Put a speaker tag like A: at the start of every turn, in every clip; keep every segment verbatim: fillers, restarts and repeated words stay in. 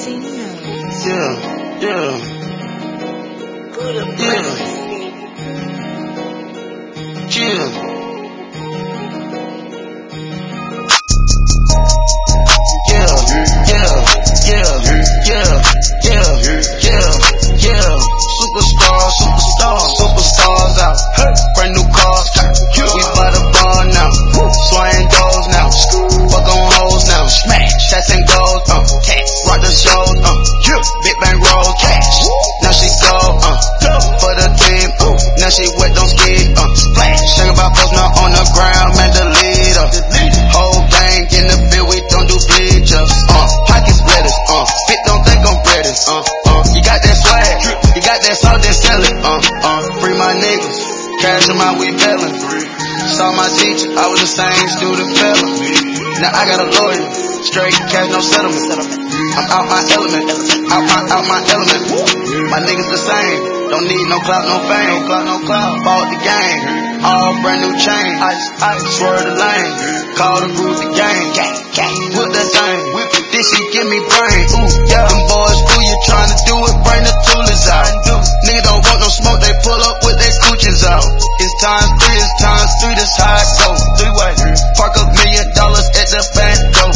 A: Yeah, yeah, yeah, yeah. Superstars, superstars, superstars out. Brand new cars, we by the bar now. Swaying doors now, fuck on hoes now. Smash, cats and gold, uh, rock the shows, uh, big bang roll, cash. Now she go, uh, for the team, uh, now she wet, don't ski, uh, splash. Shake about folks now on the ground, man, the leader. Whole gang in the bill, we don't do bleachers, uh, pockets lettuce, uh, fit don't think I'm ready, uh, uh, you got that swag, you got that salt, then sell it, uh, uh, free my niggas, cash them out, we bellin'. Saw my teacher, I was the same student fella. Now I got a lawyer, straight cash, no settlement. I'm out my element, out my, out my element. My niggas the same, don't need no clout, no fame. No clout, no clout, bought the game, all brand new chain. Ice, ice, swerve the lane, call the group the game. Whip that thing, whip it, this shit give me brain. Ooh, yeah, them boys, who you tryna do it, bring the toolers out. Nigga don't want no smoke, they pull up with their coochies out. It's times three, it's times three, this how it go. Three way, park a million dollars at the bank, go.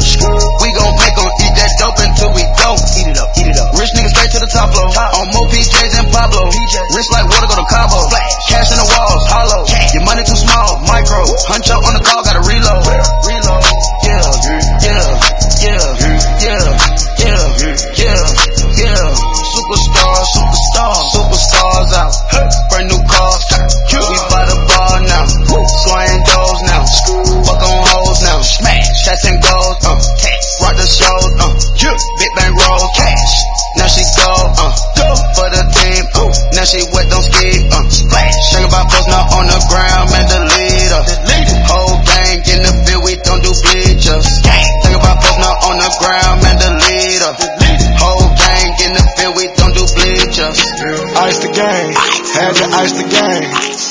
A: We gon' make them eat that dope until we go. Eat it up, eat it up. Rich niggas straight to the top floor, on more P Js and Pablo. Rich like water, go to Cabo. Cash in the walls, hollow. Your money too small, micro. Hunch up on the call, gotta reload. Reload, yeah, yeah, yeah, yeah, yeah, yeah, yeah. Superstars, superstars, superstars out. Brand new cars, we by the bar now. Swaying doors now, fuck on hoes now. Smash, cats and gold, uh, rock the shows, uh, big bang roll, cash. Now she go, uh, for the team, uh, now she wet, don't ski, uh, splash. Shake about folks now on the ground, man, the leader. Whole gang in the field, we don't do bleachers. Think about folks now on the ground, man, the leader. Whole gang in the field, we don't do bleachers.
B: Ice the game, had to ice the game.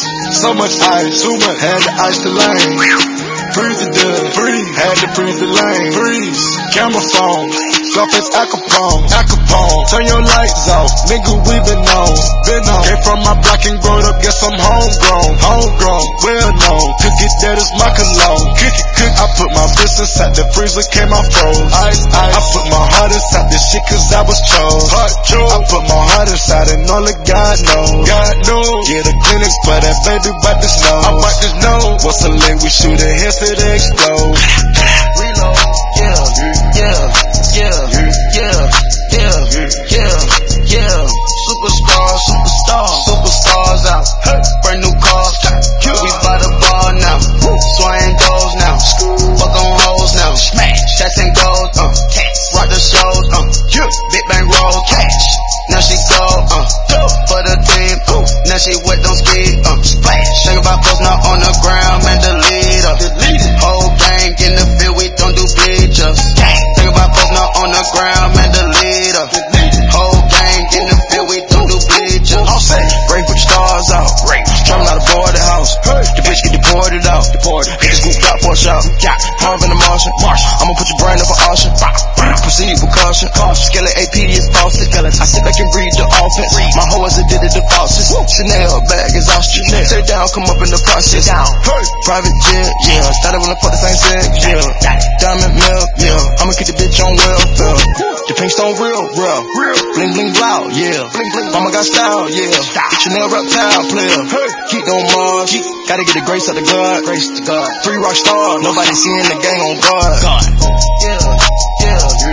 B: So much ice, too much, had to ice the lane. Freeze the dub, freeze, had to freeze the lane. Freeze, camera phone, Scarface Al Capone, Al Capone. Turn your lights off, nigga, we been on, been on. Came from my block and growed up, guess I'm homegrown, homegrown, well known. Cook it, that is my cologne. Cook it, cook. I put my fist inside the freezer, came out froze. Ice, ice. I put my heart inside this shit cause I was chose. Heart chose. I put my heart inside and only God knows. God knows. Get a clinic for that baby, bite this nose. I bite this nose. What's a lick? We shoot a hit to the explode.
A: Reload, yeah, yeah, yeah, yeah, yeah, yeah, yeah. Superstars, superstars, superstars out. Brand new cars, we by the bar now. Swaying doors now, fuck on hoes now. Smash, cats and gold, uh, rock the shows, uh, big bang roll, cash. Now she go, uh, for the team, uh, now she wet, don't ski, uh, splash. Shake about folks now on the ground, man, the leader. Whole gang in the field, we don't do bleachers. Think about folks now on the ground, man, the leader. Whole gang in the field, we don't do bleachers. All set, break put your stars out. Traveling out of board the house. The bitch get deported out. Deported. Get this group out for a shot. Harvin the Martian. I'ma put your brain up for auction. Proceed with caution. Skeleton A P is false. I sit back and read the offense. My hoe is addicted to faucets. Chanel bag is ostrich. Stay down, come up in the process. Private jet, yeah. Started when I fuck the same sex, yeah. Diamond milk, yeah. I'ma keep the bitch on welfare. The pink stone real, real. Bling bling blow, yeah. Mama got style, yeah. Chanel reptile player. Keep on Mars. Gotta get the grace of the God. Grace to God. Three rock stars. Nobody seeing the gang on guard. God. Yeah, yeah.